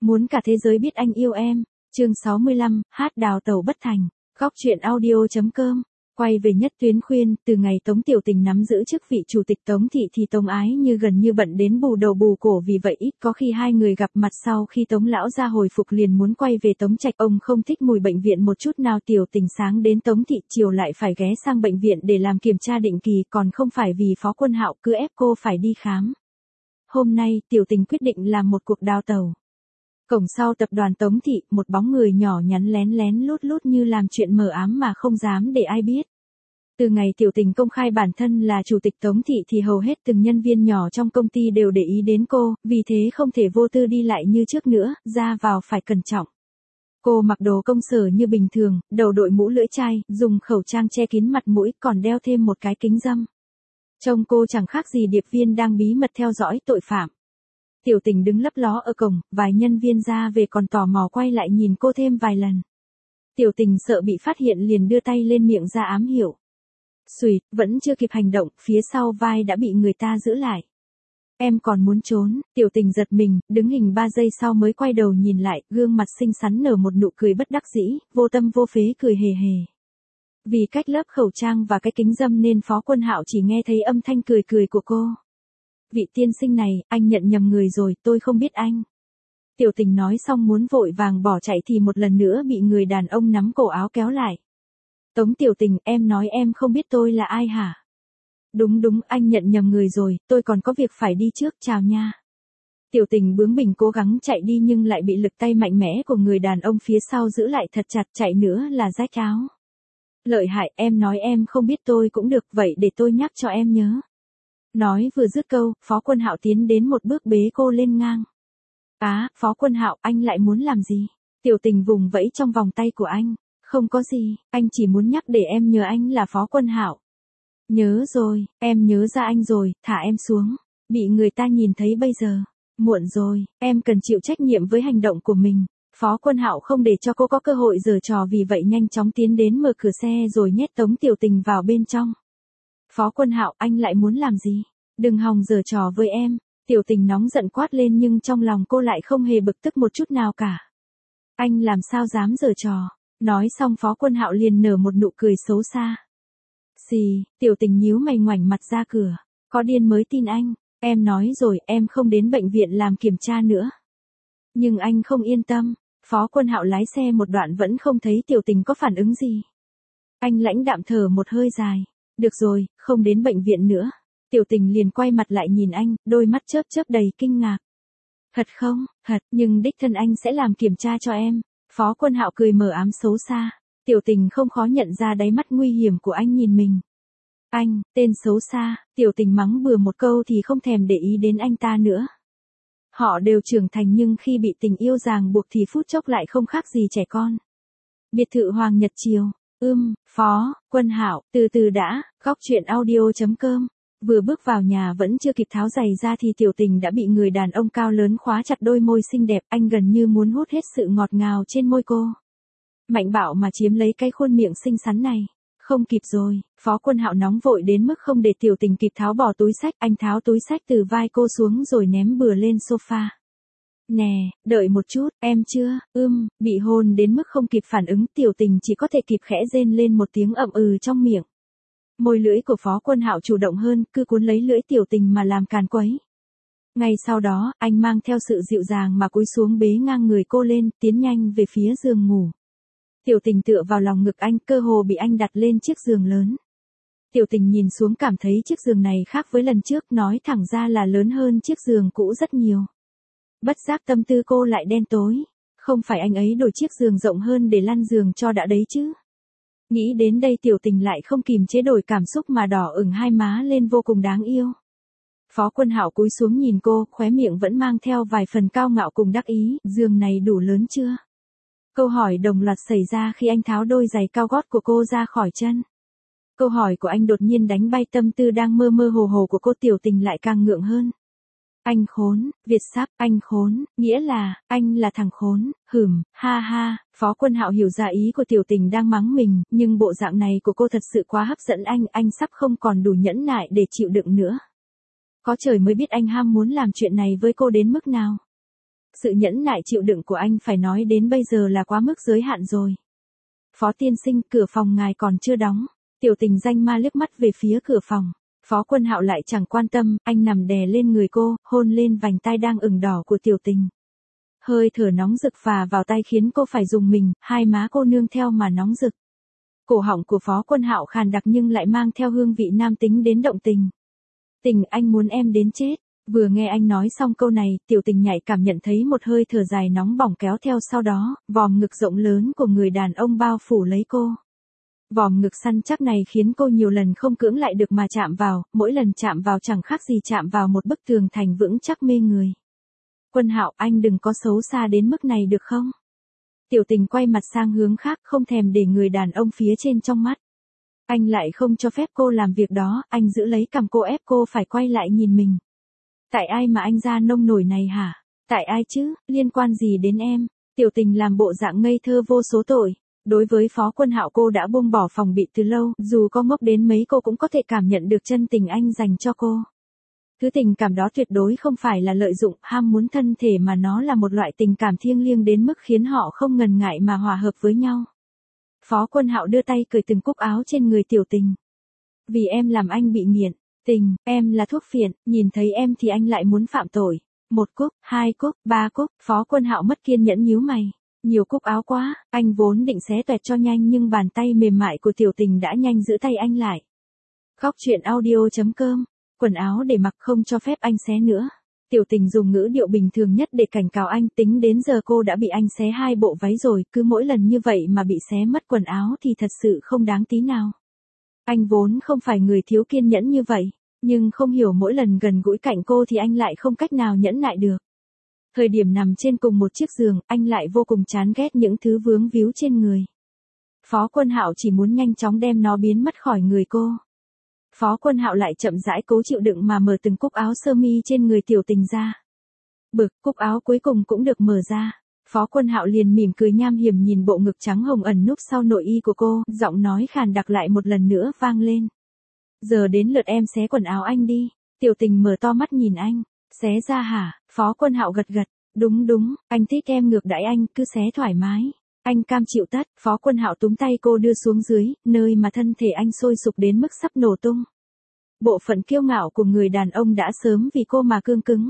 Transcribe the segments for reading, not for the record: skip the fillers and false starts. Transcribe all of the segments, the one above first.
Muốn cả thế giới biết anh yêu em. Chương 65, hát đào tẩu bất thành. Góc truyện audio.com. Quay về Nhất Tuyến khuyên, từ ngày Tống Tiểu Tình nắm giữ chức vị chủ tịch Tống thị thì Tống Ái Như gần như bận đến bù đầu bù cổ, vì vậy ít có khi hai người gặp mặt. Sau khi Tống lão gia hồi phục liền muốn quay về Tống Trạch, ông không thích mùi bệnh viện một chút nào. Tiểu Tình sáng đến Tống thị, chiều lại phải ghé sang bệnh viện để làm kiểm tra định kỳ, còn không phải vì Phó Quân Hạo cứ ép cô phải đi khám. Hôm nay, Tiểu Tình quyết định làm một cuộc đào tẩu. Cổng sau tập đoàn Tống thị, một bóng người nhỏ nhắn lén lén lút lút như làm chuyện mờ ám mà không dám để ai biết. Từ ngày Tiểu Tình công khai bản thân là chủ tịch Tống thị thì hầu hết từng nhân viên nhỏ trong công ty đều để ý đến cô, vì thế không thể vô tư đi lại như trước nữa, ra vào phải cẩn trọng. Cô mặc đồ công sở như bình thường, đầu đội mũ lưỡi chai, dùng khẩu trang che kín mặt mũi, còn đeo thêm một cái kính râm. Trông cô chẳng khác gì điệp viên đang bí mật theo dõi tội phạm. Tiểu Tình đứng lấp ló ở cổng, vài nhân viên ra về còn tò mò quay lại nhìn cô thêm vài lần. Tiểu Tình sợ bị phát hiện liền đưa tay lên miệng ra ám hiệu. Xùi, vẫn chưa kịp hành động, phía sau vai đã bị người ta giữ lại. Em còn muốn trốn. Tiểu Tình giật mình, đứng hình 3 giây sau mới quay đầu nhìn lại, gương mặt xinh xắn nở một nụ cười bất đắc dĩ, vô tâm vô phế cười hề hề. Vì cách lớp khẩu trang và cái kính râm nên Phó Quân Hạo chỉ nghe thấy âm thanh cười cười của cô. Vị tiên sinh này, anh nhận nhầm người rồi, tôi không biết anh. Tiểu Tình nói xong muốn vội vàng bỏ chạy thì một lần nữa bị người đàn ông nắm cổ áo kéo lại. Tống Tiểu Tình, em nói em không biết tôi là ai hả? Đúng, anh nhận nhầm người rồi, tôi còn có việc phải đi trước, chào nha. Tiểu Tình bướng bỉnh cố gắng chạy đi nhưng lại bị lực tay mạnh mẽ của người đàn ông phía sau giữ lại thật chặt, chạy nữa là rách áo. Lợi hại, em nói em không biết tôi cũng được, vậy để tôi nhắc cho em nhớ. Nói vừa dứt câu, Phó Quân Hạo tiến đến một bước bế cô lên ngang. Phó Quân Hạo, anh lại muốn làm gì? Tiểu Tình vùng vẫy trong vòng tay của anh. Không có gì, anh chỉ muốn nhắc để em nhớ anh là Phó Quân Hạo. Nhớ rồi, em nhớ ra anh rồi, thả em xuống. Bị người ta nhìn thấy bây giờ. Muộn rồi, em cần chịu trách nhiệm với hành động của mình. Phó Quân Hạo không để cho cô có cơ hội giở trò, vì vậy nhanh chóng tiến đến mở cửa xe rồi nhét Tống Tiểu Tình vào bên trong. Phó Quân Hạo, anh lại muốn làm gì? Đừng hòng giở trò với em. Tiểu Tình nóng giận quát lên nhưng trong lòng cô lại không hề bực tức một chút nào cả. Anh làm sao dám giở trò? Nói xong Phó Quân Hạo liền nở một nụ cười xấu xa. Xì, Tiểu Tình nhíu mày ngoảnh mặt ra cửa. Có điên mới tin anh. Em nói rồi, em không đến bệnh viện làm kiểm tra nữa. Nhưng anh không yên tâm. Phó Quân Hạo lái xe một đoạn vẫn không thấy Tiểu Tình có phản ứng gì. Anh lãnh đạm thở một hơi dài. Được rồi, không đến bệnh viện nữa. Tiểu Tình liền quay mặt lại nhìn anh, đôi mắt chớp chớp đầy kinh ngạc. Thật không? Thật, nhưng đích thân anh sẽ làm kiểm tra cho em. Phó Quân Hạo cười mờ ám xấu xa. Tiểu Tình không khó nhận ra đáy mắt nguy hiểm của anh nhìn mình. Anh, tên xấu xa. Tiểu Tình mắng bừa một câu thì không thèm để ý đến anh ta nữa. Họ đều trưởng thành nhưng khi bị tình yêu ràng buộc thì phút chốc lại không khác gì trẻ con. Biệt thự Hoàng Nhật Triều. Phó Quân Hạo, từ từ đã. Góc truyện audio.com. Vừa bước vào nhà vẫn chưa kịp tháo giày ra thì Tiểu Tình đã bị người đàn ông cao lớn khóa chặt đôi môi xinh đẹp, anh gần như muốn hút hết sự ngọt ngào trên môi cô. Mạnh bạo mà chiếm lấy cái khuôn miệng xinh xắn này. Không kịp rồi, Phó Quân Hạo nóng vội đến mức không để Tiểu Tình kịp tháo bỏ túi xách, anh tháo túi xách từ vai cô xuống rồi ném bừa lên sofa. Nè, đợi một chút, em chưa, bị hôn đến mức không kịp phản ứng, Tiểu Tình chỉ có thể kịp khẽ rên lên một tiếng ậm trong miệng. Môi lưỡi của Phó Quân Hạo chủ động hơn, cứ cuốn lấy lưỡi Tiểu Tình mà làm càn quấy. Ngay sau đó, anh mang theo sự dịu dàng mà cúi xuống bế ngang người cô lên, tiến nhanh về phía giường ngủ. Tiểu Tình tựa vào lòng ngực anh, cơ hồ bị anh đặt lên chiếc giường lớn. Tiểu Tình nhìn xuống cảm thấy chiếc giường này khác với lần trước, nói thẳng ra là lớn hơn chiếc giường cũ rất nhiều. Bất giác tâm tư cô lại đen tối. Không phải anh ấy đổi chiếc giường rộng hơn để lăn giường cho đã đấy chứ? Nghĩ đến đây Tiểu Tình lại không kìm chế nổi cảm xúc mà đỏ ửng hai má lên vô cùng đáng yêu. Phó Quân Hạo cúi xuống nhìn cô, khóe miệng vẫn mang theo vài phần cao ngạo cùng đắc ý, giường này đủ lớn chưa? Câu hỏi đồng loạt xảy ra khi anh tháo đôi giày cao gót của cô ra khỏi chân. Câu hỏi của anh đột nhiên đánh bay tâm tư đang mơ mơ hồ hồ của cô. Tiểu Tình lại càng ngượng hơn. Anh khốn, Việt sắp, anh khốn, nghĩa là, anh là thằng khốn, ha ha. Phó Quân Hạo hiểu ra ý của Tiểu Tình đang mắng mình, nhưng bộ dạng này của cô thật sự quá hấp dẫn anh sắp không còn đủ nhẫn nại để chịu đựng nữa. Có trời mới biết anh ham muốn làm chuyện này với cô đến mức nào. Sự nhẫn nại chịu đựng của anh phải nói đến bây giờ là quá mức giới hạn rồi. Phó tiên sinh, cửa phòng ngài còn chưa đóng. Tiểu Tình danh ma liếc mắt về phía cửa phòng. Phó Quân Hạo lại chẳng quan tâm, anh nằm đè lên người cô, hôn lên vành tai đang ửng đỏ của Tiểu Tình. Hơi thở nóng rực phà vào tay khiến cô phải rùng mình, hai má cô nương theo mà nóng rực. Cổ họng của Phó Quân Hạo khàn đặc nhưng lại mang theo hương vị nam tính đến động tình. Tình, anh muốn em đến chết. Vừa nghe anh nói xong câu này, Tiểu Tình nhạy cảm nhận thấy một hơi thở dài nóng bỏng kéo theo, sau đó, vòm ngực rộng lớn của người đàn ông bao phủ lấy cô. Vòm ngực săn chắc này khiến cô nhiều lần không cưỡng lại được mà chạm vào, mỗi lần chạm vào chẳng khác gì chạm vào một bức tường thành vững chắc mê người. Quân Hạo, anh đừng có xấu xa đến mức này được không? Tiểu Tình quay mặt sang hướng khác, không thèm để người đàn ông phía trên trong mắt. Anh lại không cho phép cô làm việc đó, anh giữ lấy cằm cô ép cô phải quay lại nhìn mình. Tại ai mà anh ra nông nổi này hả? Tại ai chứ, liên quan gì đến em? Tiểu Tình làm bộ dạng ngây thơ vô số tội. Đối với Phó Quân Hạo cô đã buông bỏ phòng bị từ lâu, dù có ngốc đến mấy cô cũng có thể cảm nhận được chân tình anh dành cho cô. Thứ tình cảm đó tuyệt đối không phải là lợi dụng, ham muốn thân thể mà nó là một loại tình cảm thiêng liêng đến mức khiến họ không ngần ngại mà hòa hợp với nhau. Phó Quân Hạo đưa tay cởi từng cúc áo trên người Tiểu Tình. Vì em làm anh bị nghiện. Tình, em là thuốc phiện, nhìn thấy em thì anh lại muốn phạm tội. 1 cúc, 2 cúc, 3 cúc, Phó Quân Hạo mất kiên nhẫn nhíu mày. Nhiều cúc áo quá, anh vốn định xé toẹt cho nhanh nhưng bàn tay mềm mại của Tiểu Tình đã nhanh giữ tay anh lại. Khóc chuyện audio.com, quần áo để mặc không cho phép anh xé nữa. Tiểu Tình dùng ngữ điệu bình thường nhất để cảnh cáo anh, tính đến giờ cô đã bị anh xé 2 bộ váy rồi, cứ mỗi lần như vậy mà bị xé mất quần áo thì thật sự không đáng tí nào. Anh vốn không phải người thiếu kiên nhẫn như vậy, nhưng không hiểu mỗi lần gần gũi cạnh cô thì anh lại không cách nào nhẫn nại được. Thời điểm nằm trên cùng một chiếc giường, anh lại vô cùng chán ghét những thứ vướng víu trên người. Phó Quân Hạo chỉ muốn nhanh chóng đem nó biến mất khỏi người cô. Phó Quân Hạo lại chậm rãi cố chịu đựng mà mở từng cúc áo sơ mi trên người Tiểu Tình ra. Bực, cúc áo cuối cùng cũng được mở ra. Phó Quân Hạo liền mỉm cười nham hiểm nhìn bộ ngực trắng hồng ẩn núp sau nội y của cô, giọng nói khàn đặc lại một lần nữa vang lên. Giờ đến lượt em xé quần áo anh đi. Tiểu Tình mở to mắt nhìn anh. Xé ra hả? Phó Quân Hạo gật gật. Đúng, anh thích em ngược đãi anh, cứ xé thoải mái. Anh cam chịu tất. Phó Quân Hạo túm tay cô đưa xuống dưới, nơi mà thân thể anh sôi sục đến mức sắp nổ tung. Bộ phận kiêu ngạo của người đàn ông đã sớm vì cô mà cương cứng.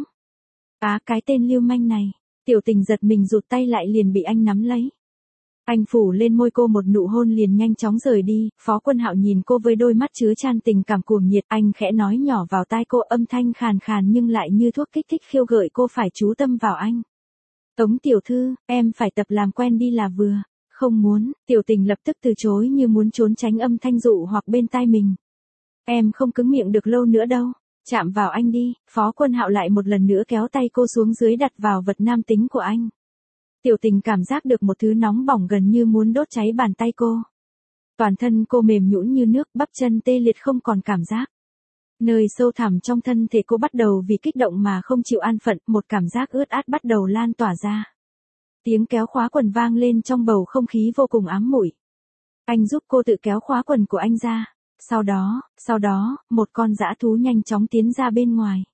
Cái tên lưu manh này. Tiểu Tình giật mình rụt tay lại liền bị anh nắm lấy. Anh phủ lên môi cô một nụ hôn liền nhanh chóng rời đi. Phó Quân Hạo nhìn cô với đôi mắt chứa chan tình cảm cuồng nhiệt. Anh khẽ nói nhỏ vào tai cô, âm thanh khàn khàn nhưng lại như thuốc kích thích khiêu gợi cô phải chú tâm vào anh. Tống tiểu thư, em phải tập làm quen đi là vừa. Không muốn. Tiểu Tình lập tức từ chối như muốn trốn tránh âm thanh dụ hoặc bên tai mình. Em không cứng miệng được lâu nữa đâu. Chạm vào anh đi. Phó Quân Hạo lại một lần nữa kéo tay cô xuống dưới đặt vào vật nam tính của anh. Tiểu Tình cảm giác được một thứ nóng bỏng gần như muốn đốt cháy bàn tay cô. Toàn thân cô mềm nhũn như nước, bắp chân tê liệt không còn cảm giác. Nơi sâu thẳm trong thân thể cô bắt đầu vì kích động mà không chịu an phận, một cảm giác ướt át bắt đầu lan tỏa ra. Tiếng kéo khóa quần vang lên trong bầu không khí vô cùng ám muội. Anh giúp cô tự kéo khóa quần của anh ra. Sau đó, một con dã thú nhanh chóng tiến ra bên ngoài.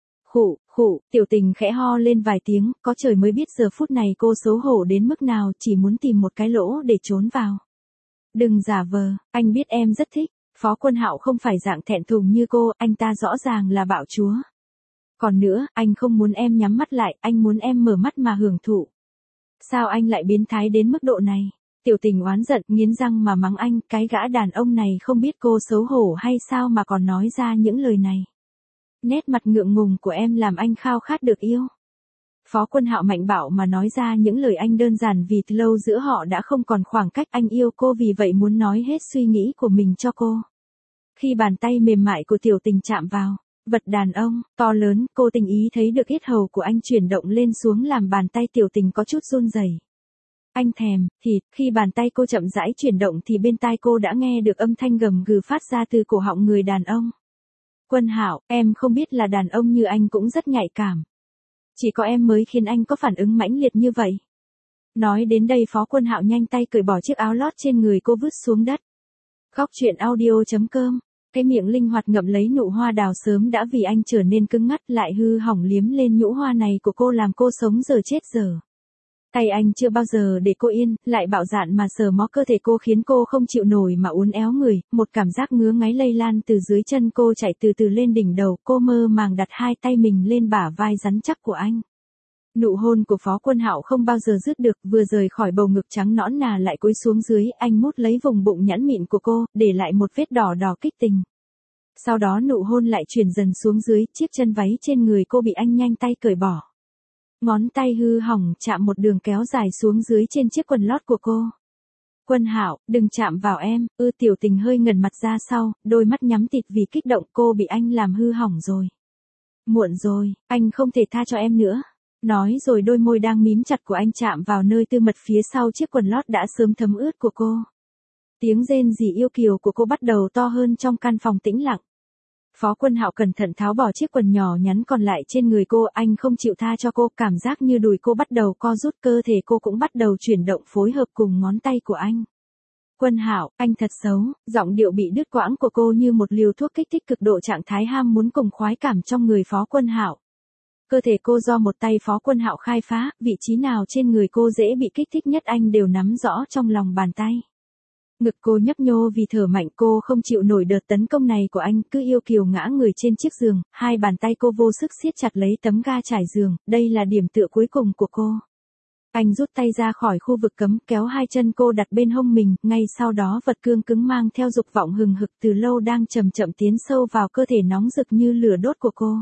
Khụ, Tiểu Tình khẽ ho lên vài tiếng, có trời mới biết giờ phút này cô xấu hổ đến mức nào, chỉ muốn tìm một cái lỗ để trốn vào. Đừng giả vờ, anh biết em rất thích. Phó Quân Hạo không phải dạng thẹn thùng như cô, anh ta rõ ràng là bạo chúa. Còn nữa, anh không muốn em nhắm mắt lại, anh muốn em mở mắt mà hưởng thụ. Sao anh lại biến thái đến mức độ này? Tiểu Tình oán giận, nghiến răng mà mắng anh, cái gã đàn ông này không biết cô xấu hổ hay sao mà còn nói ra những lời này. Nét mặt ngượng ngùng của em làm anh khao khát được yêu. Phó Quân Hạo mạnh bạo mà nói ra những lời anh đơn giản vì từ lâu giữa họ đã không còn khoảng cách, anh yêu cô vì vậy muốn nói hết suy nghĩ của mình cho cô. Khi bàn tay mềm mại của Tiểu Tình chạm vào, vật đàn ông, to lớn, cô tình ý thấy được yết hầu của anh chuyển động lên xuống làm bàn tay Tiểu Tình có chút run rẩy. Anh thèm, thịt, khi bàn tay cô chậm rãi chuyển động thì bên tai cô đã nghe được âm thanh gầm gừ phát ra từ cổ họng người đàn ông. Quân Hạo, em không biết là đàn ông như anh cũng rất nhạy cảm. Chỉ có em mới khiến anh có phản ứng mãnh liệt như vậy. Nói đến đây Phó Quân Hạo nhanh tay cởi bỏ chiếc áo lót trên người cô vứt xuống đất. Khóc chuyện audio.com Cái miệng linh hoạt ngậm lấy nụ hoa đào sớm đã vì anh trở nên cứng ngắt, lại hư hỏng liếm lên nhũ hoa này của cô làm cô sống giờ chết giờ. Tay anh chưa bao giờ để cô yên, lại bạo dạn mà sờ mó cơ thể cô khiến cô không chịu nổi mà uốn éo người, một cảm giác ngứa ngáy lây lan từ dưới chân cô chạy từ từ lên đỉnh đầu, cô mơ màng đặt hai tay mình lên bả vai rắn chắc của anh. Nụ hôn của Phó Quân Hạo không bao giờ dứt được, vừa rời khỏi bầu ngực trắng nõn nà lại cúi xuống dưới, anh mút lấy vùng bụng nhẵn mịn của cô, để lại một vết đỏ đỏ kích tình. Sau đó nụ hôn lại chuyển dần xuống dưới, chiếc chân váy trên người cô bị anh nhanh tay cởi bỏ. Ngón tay hư hỏng chạm một đường kéo dài xuống dưới trên chiếc quần lót của cô. Quân Hạo, đừng chạm vào em, Tiểu Tình hơi ngẩn mặt ra sau, đôi mắt nhắm tịt vì kích động, cô bị anh làm hư hỏng rồi. Muộn rồi, anh không thể tha cho em nữa. Nói rồi đôi môi đang mím chặt của anh chạm vào nơi tư mật phía sau chiếc quần lót đã sớm thấm ướt của cô. Tiếng rên rỉ yêu kiều của cô bắt đầu to hơn trong căn phòng tĩnh lặng. Phó Quân Hạo cẩn thận tháo bỏ chiếc quần nhỏ nhắn còn lại trên người cô, anh không chịu tha cho cô, cảm giác như đùi cô bắt đầu co rút, cơ thể cô cũng bắt đầu chuyển động phối hợp cùng ngón tay của anh. Quân Hạo, anh thật xấu, giọng điệu bị đứt quãng của cô như một liều thuốc kích thích cực độ trạng thái ham muốn cùng khoái cảm trong người Phó Quân Hạo. Cơ thể cô do một tay Phó Quân Hạo khai phá, vị trí nào trên người cô dễ bị kích thích nhất anh đều nắm rõ trong lòng bàn tay. Ngực cô nhấp nhô vì thở mạnh, cô không chịu nổi đợt tấn công này của anh, cứ yêu kiều ngã người trên chiếc giường, hai bàn tay cô vô sức siết chặt lấy tấm ga trải giường, đây là điểm tựa cuối cùng của cô. Anh rút tay ra khỏi khu vực cấm, kéo hai chân cô đặt bên hông mình, ngay sau đó vật cương cứng mang theo dục vọng hừng hực từ lâu đang chậm chậm tiến sâu vào cơ thể nóng rực như lửa đốt của cô.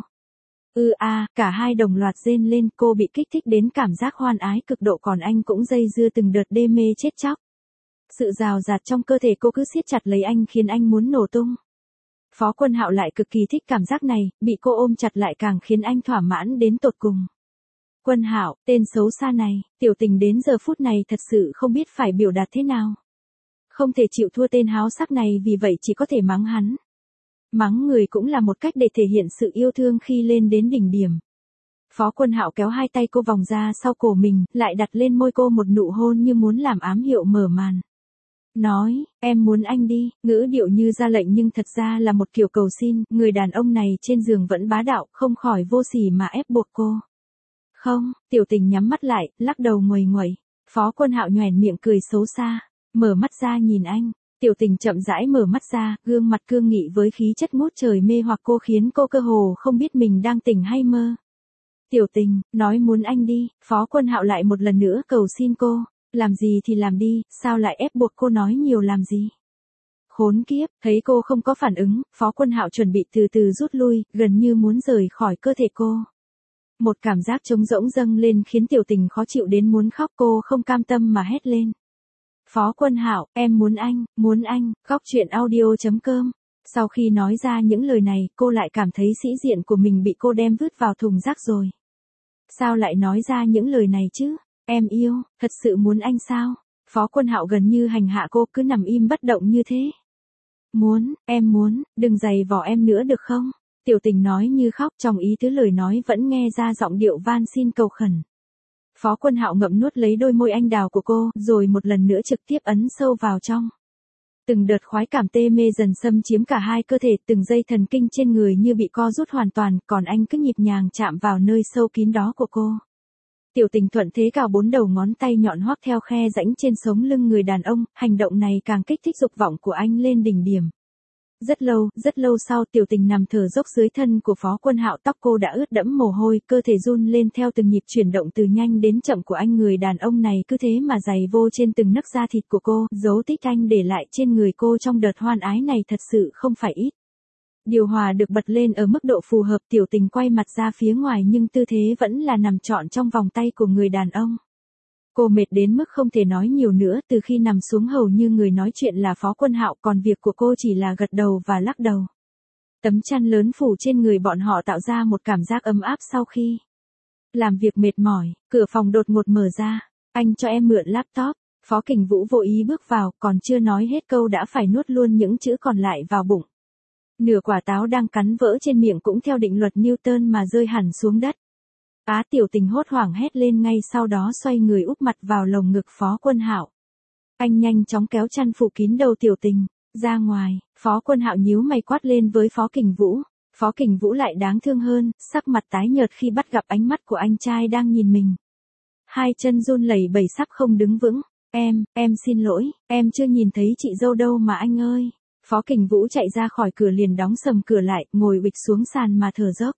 Cả hai đồng loạt rên lên, cô bị kích thích đến cảm giác hoan ái cực độ, còn anh cũng dây dưa từng đợt đê mê chết chóc. Sự rào rạt trong cơ thể cô cứ siết chặt lấy anh khiến anh muốn nổ tung. Phó Quân Hạo lại cực kỳ thích cảm giác này, bị cô ôm chặt lại càng khiến anh thỏa mãn đến tột cùng. Quân Hạo, tên xấu xa này, Tiểu Tình đến giờ phút này thật sự không biết phải biểu đạt thế nào. Không thể chịu thua tên háo sắc này, vì vậy chỉ có thể mắng hắn. Mắng người cũng là một cách để thể hiện sự yêu thương khi lên đến đỉnh điểm. Phó Quân Hạo kéo hai tay cô vòng ra sau cổ mình, lại đặt lên môi cô một nụ hôn như muốn làm ám hiệu mở màn. Nói, em muốn anh đi, ngữ điệu như ra lệnh nhưng thật ra là một kiểu cầu xin, người đàn ông này trên giường vẫn bá đạo, không khỏi vô sỉ mà ép buộc cô. Không, Tiểu Tình nhắm mắt lại, lắc đầu nguầy nguẩy. Phó Quân Hạo nhoẻn miệng cười xấu xa, mở mắt ra nhìn anh. Tiểu Tình chậm rãi mở mắt ra, gương mặt cương nghị với khí chất ngút trời mê hoặc cô khiến cô cơ hồ không biết mình đang tỉnh hay mơ. Tiểu Tình, nói muốn anh đi, Phó Quân Hạo lại một lần nữa cầu xin cô. Làm gì thì làm đi, sao lại ép buộc cô nói nhiều làm gì? Khốn kiếp, thấy cô không có phản ứng, Phó Quân Hạo chuẩn bị từ từ rút lui, gần như muốn rời khỏi cơ thể cô. Một cảm giác trống rỗng dâng lên khiến Tiểu Tình khó chịu đến muốn khóc, cô không cam tâm mà hét lên. Phó Quân Hạo, em muốn anh, Góc Truyện Audio.com. Sau khi nói ra những lời này, cô lại cảm thấy sĩ diện của mình bị cô đem vứt vào thùng rác rồi. Sao lại nói ra những lời này chứ? Em yêu, thật sự muốn anh sao? Phó Quân Hạo gần như hành hạ cô, cứ nằm im bất động như thế. Em muốn, đừng giày vò em nữa được không? Tiểu Tình nói như khóc, trong ý tứ lời nói vẫn nghe ra giọng điệu van xin cầu khẩn. Phó Quân Hạo ngậm nuốt lấy đôi môi anh đào của cô, rồi một lần nữa trực tiếp ấn sâu vào trong. Từng đợt khoái cảm tê mê dần xâm chiếm cả hai cơ thể, từng dây thần kinh trên người như bị co rút hoàn toàn, còn anh cứ nhịp nhàng chạm vào nơi sâu kín đó của cô. Tiểu Tình thuận thế cào 4 đầu ngón tay nhọn hoắt theo khe rãnh trên sống lưng người đàn ông, hành động này càng kích thích dục vọng của anh lên đỉnh điểm. Rất lâu sau, Tiểu Tình nằm thở dốc dưới thân của Phó Quân Hạo, tóc cô đã ướt đẫm mồ hôi, cơ thể run lên theo từng nhịp chuyển động từ nhanh đến chậm của anh. Người đàn ông này cứ thế mà giày vô trên từng nấc da thịt của cô, dấu tích anh để lại trên người cô trong đợt hoan ái này thật sự không phải ít. Điều hòa được bật lên ở mức độ phù hợp, Tiểu Tình quay mặt ra phía ngoài nhưng tư thế vẫn là nằm trọn trong vòng tay của người đàn ông. Cô mệt đến mức không thể nói nhiều nữa, từ khi nằm xuống hầu như người nói chuyện là Phó Quân Hạo, còn việc của cô chỉ là gật đầu và lắc đầu. Tấm chăn lớn phủ trên người bọn họ tạo ra một cảm giác ấm áp sau khi làm việc mệt mỏi. Cửa phòng đột ngột mở ra. Anh cho em mượn laptop. Phó Kình Vũ vô ý bước vào, còn chưa nói hết câu đã phải nuốt luôn những chữ còn lại vào bụng. Nửa quả táo đang cắn vỡ trên miệng cũng theo định luật Newton mà rơi hẳn xuống đất. Tiểu Tình hốt hoảng hét lên, ngay sau đó xoay người úp mặt vào lồng ngực Phó Quân Hạo. Anh nhanh chóng kéo chăn phủ kín đầu Tiểu Tình, Ra ngoài, Phó Quân Hạo nhíu mày quát lên với Phó Kình Vũ. Phó Kình Vũ lại đáng thương hơn, sắc mặt tái nhợt khi bắt gặp ánh mắt của anh trai đang nhìn mình. Hai chân run lẩy bẩy sắp không đứng vững. Em xin lỗi, em chưa nhìn thấy chị dâu đâu mà anh ơi. Phó Kình Vũ chạy ra khỏi cửa liền đóng sầm cửa lại, ngồi bịch xuống sàn mà thở dốc.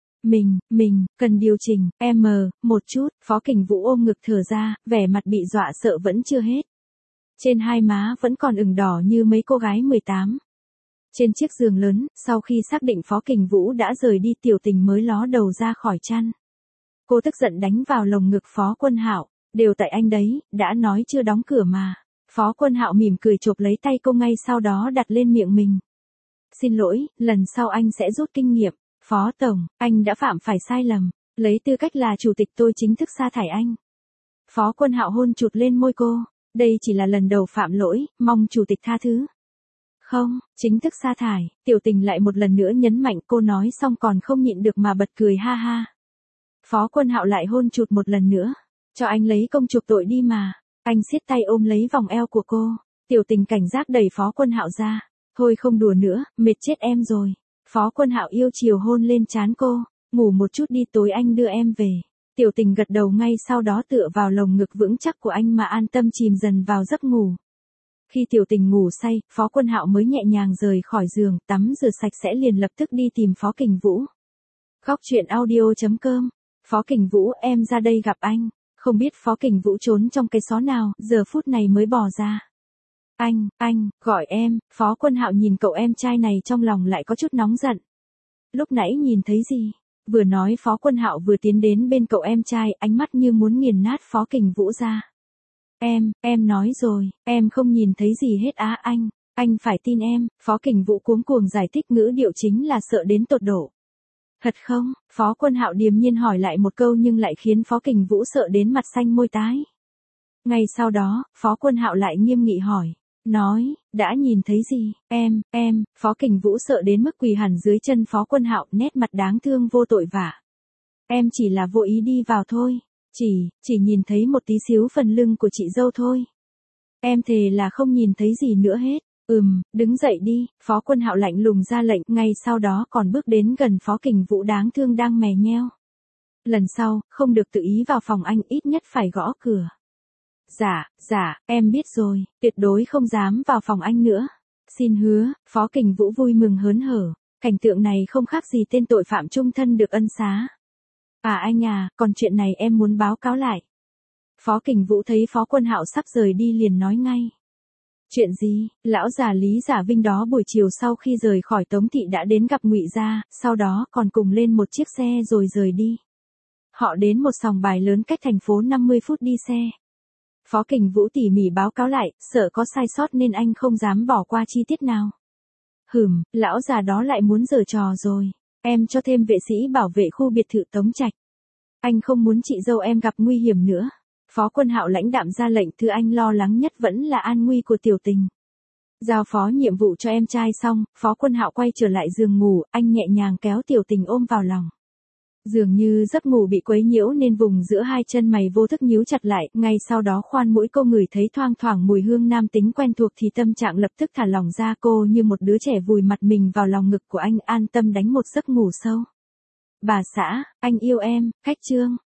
Mình, cần điều chỉnh, một chút, Phó Kình Vũ ôm ngực thở ra, vẻ mặt bị dọa sợ vẫn chưa hết. Trên hai má vẫn còn ửng đỏ như mấy cô gái 18. Trên chiếc giường lớn, sau khi xác định Phó Kình Vũ đã rời đi Tiểu Tình mới ló đầu ra khỏi chăn. Cô tức giận đánh vào lồng ngực Phó Quân Hạo, đều tại anh đấy, đã nói chưa đóng cửa mà. Phó Quân Hạo mỉm cười chộp lấy tay cô ngay sau đó đặt lên miệng mình. Xin lỗi, lần sau anh sẽ rút kinh nghiệm. Phó Tổng, anh đã phạm phải sai lầm. Lấy tư cách là chủ tịch tôi chính thức sa thải anh. Phó Quân Hạo hôn chụt lên môi cô. Đây chỉ là lần đầu phạm lỗi, mong chủ tịch tha thứ. Không, chính thức sa thải. Tiểu Tình lại một lần nữa nhấn mạnh, cô nói xong còn không nhịn được mà bật cười ha ha. Phó Quân Hạo lại hôn chụt một lần nữa. Cho anh lấy công chuộc tội đi mà. Anh siết tay ôm lấy vòng eo của cô. Tiểu Tình cảnh giác đẩy Phó Quân Hạo ra. Thôi không đùa nữa, mệt chết em rồi. Phó Quân Hạo yêu chiều hôn lên trán cô. Ngủ một chút đi, tối anh đưa em về. Tiểu Tình gật đầu ngay sau đó tựa vào lồng ngực vững chắc của anh mà an tâm chìm dần vào giấc ngủ. Khi Tiểu Tình ngủ say, Phó Quân Hạo mới nhẹ nhàng rời khỏi giường, tắm rửa sạch sẽ liền lập tức đi tìm Phó Kình Vũ. Góc truyện audio.com. Phó Kình Vũ, em ra đây gặp anh. Không biết Phó Kình Vũ trốn trong cái xó nào, giờ phút này mới bỏ ra. Anh, gọi em. Phó Quân Hạo nhìn cậu em trai này trong lòng lại có chút nóng giận. Lúc nãy nhìn thấy gì? Vừa nói Phó Quân Hạo vừa tiến đến bên cậu em trai, ánh mắt như muốn nghiền nát Phó Kình Vũ ra. Em nói rồi, em không nhìn thấy gì hết á anh phải tin em. Phó Kình Vũ cuống cuồng giải thích, ngữ điệu chính là sợ đến tột độ. Thật không? Phó Quân Hạo điềm nhiên hỏi lại một câu nhưng lại khiến Phó Kình Vũ sợ đến mặt xanh môi tái. Ngay sau đó, Phó Quân Hạo lại nghiêm nghị hỏi. Nói, đã nhìn thấy gì? Em, Phó Kình Vũ sợ đến mức quỳ hẳn dưới chân Phó Quân Hạo, nét mặt đáng thương vô tội vả. Em chỉ là vô ý đi vào thôi. Chỉ nhìn thấy một tí xíu phần lưng của chị dâu thôi. Em thề là không nhìn thấy gì nữa hết. Đứng dậy đi. Phó Quân Hạo lạnh lùng ra lệnh, ngay sau đó còn bước đến gần Phó Kình Vũ đáng thương đang mè nheo. Lần sau, không được tự ý vào phòng anh, ít nhất phải gõ cửa. Dạ, em biết rồi, tuyệt đối không dám vào phòng anh nữa. Xin hứa. Phó Kình Vũ vui mừng hớn hở. Cảnh tượng này không khác gì tên tội phạm chung thân được ân xá. Anh à, còn chuyện này em muốn báo cáo lại. Phó Kình Vũ thấy Phó Quân Hạo sắp rời đi liền nói ngay. Chuyện gì? Lão già Lý Giả Vinh đó buổi chiều sau khi rời khỏi Tống thị đã đến gặp Ngụy gia, sau đó còn cùng lên một chiếc xe rồi rời đi. Họ đến một sòng bài lớn cách thành phố 50 phút đi xe. Phó Kình Vũ tỉ mỉ báo cáo lại, sợ có sai sót nên anh không dám bỏ qua chi tiết nào. Lão già đó lại muốn giở trò rồi. Em cho thêm vệ sĩ bảo vệ khu biệt thự Tống Trạch. Anh không muốn chị dâu em gặp nguy hiểm nữa. Phó Quân Hạo lãnh đạm ra lệnh, thứ anh lo lắng nhất vẫn là an nguy của Tiểu Tình. Giao phó nhiệm vụ cho em trai xong, Phó Quân Hạo quay trở lại giường ngủ, anh nhẹ nhàng kéo Tiểu Tình ôm vào lòng. Dường như giấc ngủ bị quấy nhiễu nên vùng giữa hai chân mày vô thức nhíu chặt lại, ngay sau đó khoan mũi cô ngửi thấy thoang thoảng mùi hương nam tính quen thuộc thì tâm trạng lập tức thả lỏng ra, cô như một đứa trẻ vùi mặt mình vào lòng ngực của anh, an tâm đánh một giấc ngủ sâu. Bà xã, anh yêu em. Khách chương.